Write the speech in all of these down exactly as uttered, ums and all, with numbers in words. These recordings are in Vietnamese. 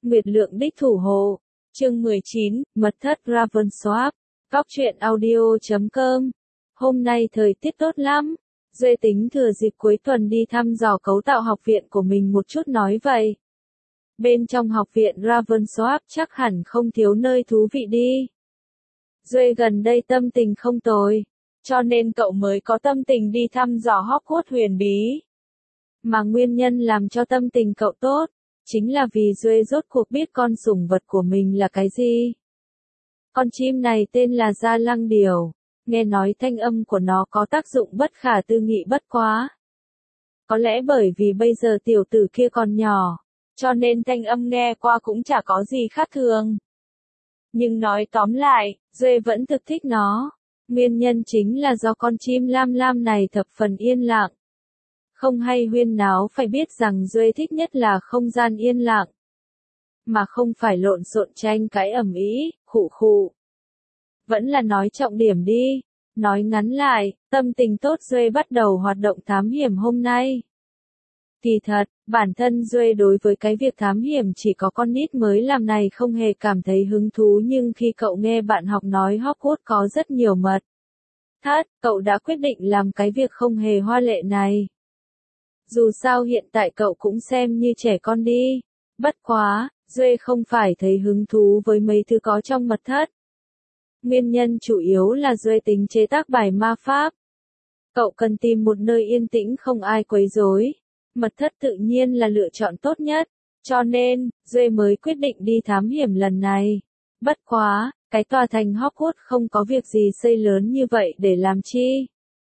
Nguyệt Lượng đích thủ hộ. Chương mười chín, Mật thất Ravenswap. Cóc truyện audio chấm com. Hôm nay thời tiết tốt lắm. Duệ tính thừa dịp cuối tuần đi thăm dò cấu tạo học viện của mình một chút nói vậy. Bên trong học viện Ravenswap chắc hẳn không thiếu nơi thú vị đi. Duệ gần đây tâm tình không tồi, cho nên cậu mới có tâm tình đi thăm dò Hogwarts huyền bí. Mà nguyên nhân làm cho tâm tình cậu tốt, chính là vì Duệ rốt cuộc biết con sủng vật của mình là cái gì. Con chim này tên là Gia Lăng Điểu, nghe nói thanh âm của nó có tác dụng bất khả tư nghị bất quá. Có lẽ bởi vì bây giờ tiểu tử kia còn nhỏ, cho nên thanh âm nghe qua cũng chả có gì khác thường. Nhưng nói tóm lại, Duệ vẫn thực thích nó. Nguyên nhân chính là do con chim lam lam này thập phần yên lặng. Không hay huyên náo phải biết rằng Duệ thích nhất là không gian yên lặng. Mà không phải lộn xộn tranh cãi ầm ĩ, khụ khụ. Vẫn là nói trọng điểm đi. Nói ngắn lại, tâm tình tốt Duệ bắt đầu hoạt động thám hiểm hôm nay. Kỳ thật, bản thân Duệ đối với cái việc thám hiểm chỉ có con nít mới làm này không hề cảm thấy hứng thú, nhưng khi cậu nghe bạn học nói Hogwarts có rất nhiều mật thất, cậu đã quyết định làm cái việc không hề hoa lệ này. Dù sao hiện tại cậu cũng xem như trẻ con đi. Bất quá, Duệ không phải thấy hứng thú với mấy thứ có trong mật thất. Nguyên nhân chủ yếu là Duệ tính chế tác bài ma pháp. Cậu cần tìm một nơi yên tĩnh không ai quấy rối. Mật thất tự nhiên là lựa chọn tốt nhất, cho nên, Duệ mới quyết định đi thám hiểm lần này. Bất quá, cái tòa thành Hogwarts không có việc gì xây lớn như vậy để làm chi.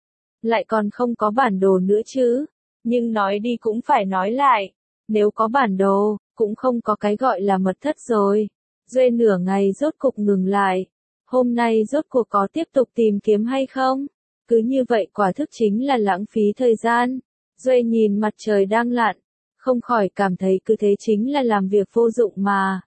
Lại còn không có bản đồ nữa chứ. Nhưng nói đi cũng phải nói lại, nếu có bản đồ, cũng không có cái gọi là mật thất rồi. Duệ nửa ngày rốt cục ngừng lại. Hôm nay rốt cuộc có tiếp tục tìm kiếm hay không? Cứ như vậy quả thực chính là lãng phí thời gian. Duệ nhìn mặt trời đang lặn, không khỏi cảm thấy cứ thế chính là làm việc vô dụng mà.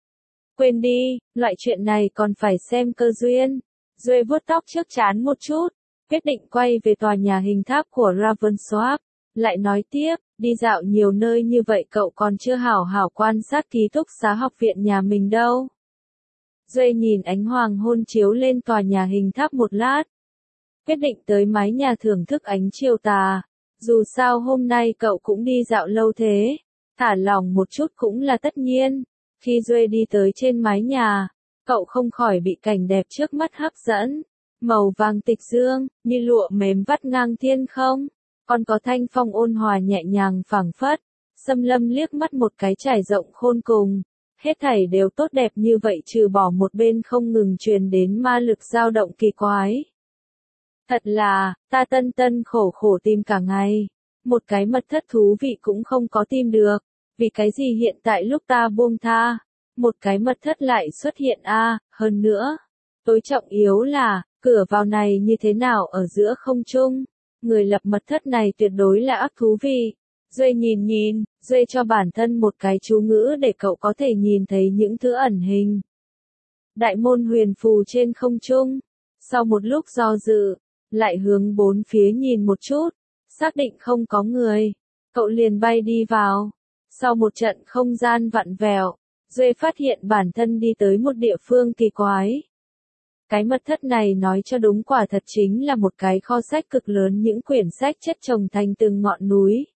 Quên đi, loại chuyện này còn phải xem cơ duyên. Duệ vuốt tóc trước trán một chút, quyết định quay về tòa nhà hình tháp của Ravenswap. Lại nói tiếp, đi dạo nhiều nơi như vậy cậu còn chưa hảo hảo quan sát ký túc xá học viện nhà mình đâu. Duệ nhìn ánh hoàng hôn chiếu lên tòa nhà hình tháp một lát. Quyết định tới mái nhà thưởng thức ánh chiều tà. Dù sao hôm nay cậu cũng đi dạo lâu thế, thả lỏng một chút cũng là tất nhiên. Khi Duệ đi tới trên mái nhà, cậu không khỏi bị cảnh đẹp trước mắt hấp dẫn. Màu vàng tịch dương, như lụa mềm vắt ngang thiên không. Còn có thanh phong ôn hòa nhẹ nhàng phảng phất. Xâm Lâm liếc mắt một cái trải rộng khôn cùng. Hết thảy đều tốt đẹp như vậy trừ bỏ một bên không ngừng truyền đến ma lực dao động kỳ quái. Thật là, ta tân tân khổ khổ tìm cả ngày. Một cái mật thất thú vị cũng không có tìm được. Vì cái gì hiện tại lúc ta buông tha, một cái mật thất lại xuất hiện a à, hơn nữa. Tối trọng yếu là, cửa vào này như thế nào ở giữa không trung. Người lập mật thất này tuyệt đối là ác thú vị. Duệ nhìn nhìn, Duệ cho bản thân một cái chú ngữ để cậu có thể nhìn thấy những thứ ẩn hình. Đại môn huyền phù trên không trung. Sau một lúc do dự, lại hướng bốn phía nhìn một chút, xác định không có người. Cậu liền bay đi vào. Sau một trận không gian vặn vẹo, Duệ phát hiện bản thân đi tới một địa phương kỳ quái. Cái mật thất này nói cho đúng quả thật chính là một cái kho sách cực lớn, những quyển sách chất chồng thành từng ngọn núi.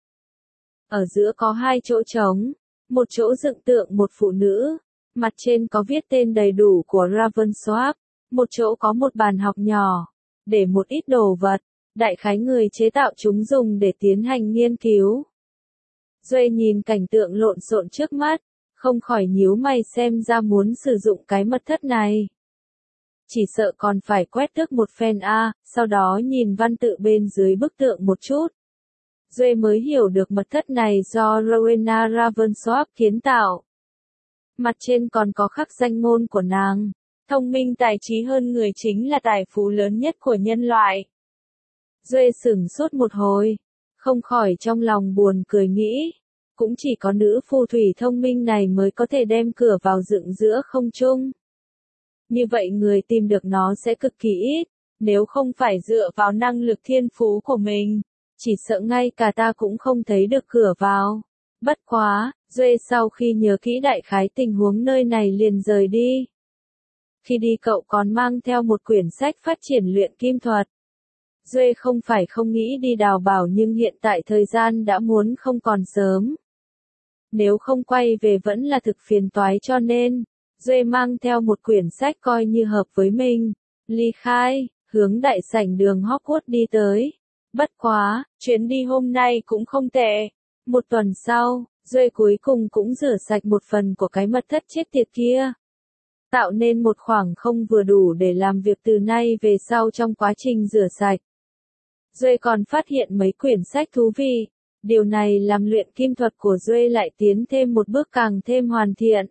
Ở giữa có hai chỗ trống, một chỗ dựng tượng một phụ nữ, mặt trên có viết tên đầy đủ của Ravenswap, một chỗ có một bàn học nhỏ, để một ít đồ vật, đại khái người chế tạo chúng dùng để tiến hành nghiên cứu. Duệ nhìn cảnh tượng lộn xộn trước mắt, không khỏi nhíu mày xem ra muốn sử dụng cái mật thất này. Chỉ sợ còn phải quét tước một phen a, sau đó nhìn văn tự bên dưới bức tượng một chút. Duệ mới hiểu được mật thất này do Rowena Ravenswap kiến tạo. Mặt trên còn có khắc danh ngôn của nàng. Thông minh tài trí hơn người chính là tài phú lớn nhất của nhân loại. Duệ sửng sốt một hồi, không khỏi trong lòng buồn cười nghĩ. Cũng chỉ có nữ phù thủy thông minh này mới có thể đem cửa vào dựng giữa không trung. Như vậy người tìm được nó sẽ cực kỳ ít, nếu không phải dựa vào năng lực thiên phú của mình, chỉ sợ ngay cả ta cũng không thấy được cửa vào. Bất quá, Duệ sau khi nhớ kỹ đại khái tình huống nơi này liền rời đi. Khi đi cậu còn mang theo một quyển sách phát triển luyện kim thuật. Duệ không phải không nghĩ đi đào bảo nhưng hiện tại thời gian đã muốn không còn sớm. Nếu không quay về vẫn là thực phiền toái cho nên, Duệ mang theo một quyển sách coi như hợp với mình, ly khai, hướng đại sảnh đường Hogwarts đi tới. Bất quá, chuyến đi hôm nay cũng không tệ. Một tuần sau, Duệ cuối cùng cũng rửa sạch một phần của cái mật thất chết tiệt kia. Tạo nên một khoảng không vừa đủ để làm việc từ nay về sau trong quá trình rửa sạch. Duệ còn phát hiện mấy quyển sách thú vị. Điều này làm luyện kim thuật của Duệ lại tiến thêm một bước càng thêm hoàn thiện.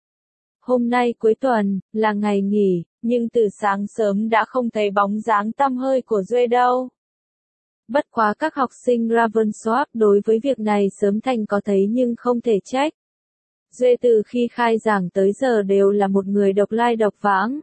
Hôm nay cuối tuần, là ngày nghỉ, nhưng từ sáng sớm đã không thấy bóng dáng tăm hơi của Duệ đâu. Bất quá các học sinh Ravensworth đối với việc này sớm thành có thấy nhưng không thể trách. Duệ từ khi khai giảng tới giờ đều là một người độc lai độc vãng.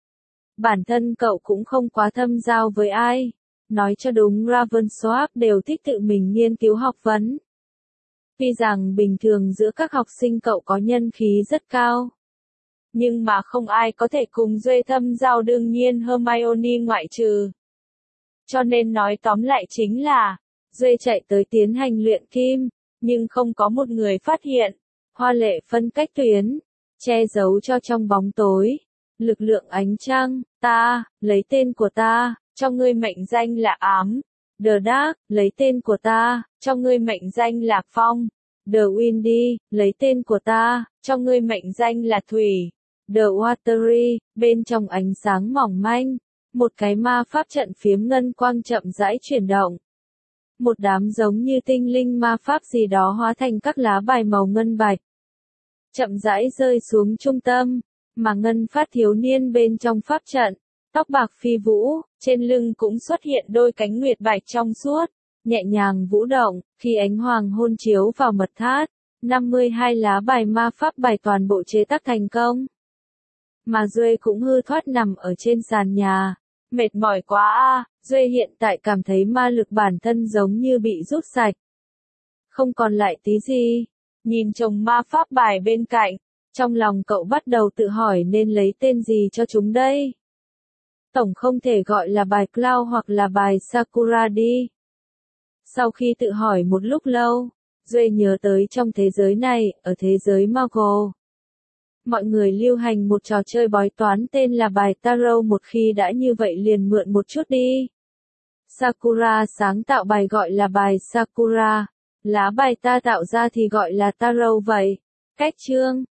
Bản thân cậu cũng không quá thâm giao với ai. Nói cho đúng Ravensworth đều thích tự mình nghiên cứu học vấn. Tuy rằng bình thường giữa các học sinh cậu có nhân khí rất cao. Nhưng mà không ai có thể cùng Duệ thâm giao đương nhiên Hermione ngoại trừ. Cho nên nói tóm lại chính là, Duệ chạy tới tiến hành luyện kim, nhưng không có một người phát hiện. Hoa lệ phân cách tuyến, che giấu cho trong bóng tối. Lực lượng ánh trăng, ta, lấy tên của ta, cho ngươi mệnh danh là ám. The Dark, lấy tên của ta, cho ngươi mệnh danh là phong. The Windy, lấy tên của ta, cho ngươi mệnh danh là thủy. The Watery, bên trong ánh sáng mỏng manh. Một cái ma pháp trận phiếm ngân quang chậm rãi chuyển động. Một đám giống như tinh linh ma pháp gì đó hóa thành các lá bài màu ngân bạch. Chậm rãi rơi xuống trung tâm, mà ngân phát thiếu niên bên trong pháp trận, tóc bạc phi vũ, trên lưng cũng xuất hiện đôi cánh nguyệt bạch trong suốt, nhẹ nhàng vũ động, khi ánh hoàng hôn chiếu vào mật thất, năm mươi hai lá bài ma pháp bài toàn bộ chế tác thành công. Mà Duệ cũng hư thoát nằm ở trên sàn nhà, mệt mỏi quá a, Duệ hiện tại cảm thấy ma lực bản thân giống như bị rút sạch. Không còn lại tí gì. Nhìn chồng ma pháp bài bên cạnh, trong lòng cậu bắt đầu tự hỏi nên lấy tên gì cho chúng đây. Tổng không thể gọi là bài Cloud hoặc là bài Sakura đi. Sau khi tự hỏi một lúc lâu, Duệ nhớ tới trong thế giới này, ở thế giới Muggle. Mọi người lưu hành một trò chơi bói toán tên là bài Tarot, một khi đã như vậy liền mượn một chút đi. Sakura sáng tạo bài gọi là bài Sakura. Lá bài ta tạo ra thì gọi là Tarot vậy. Cách chương,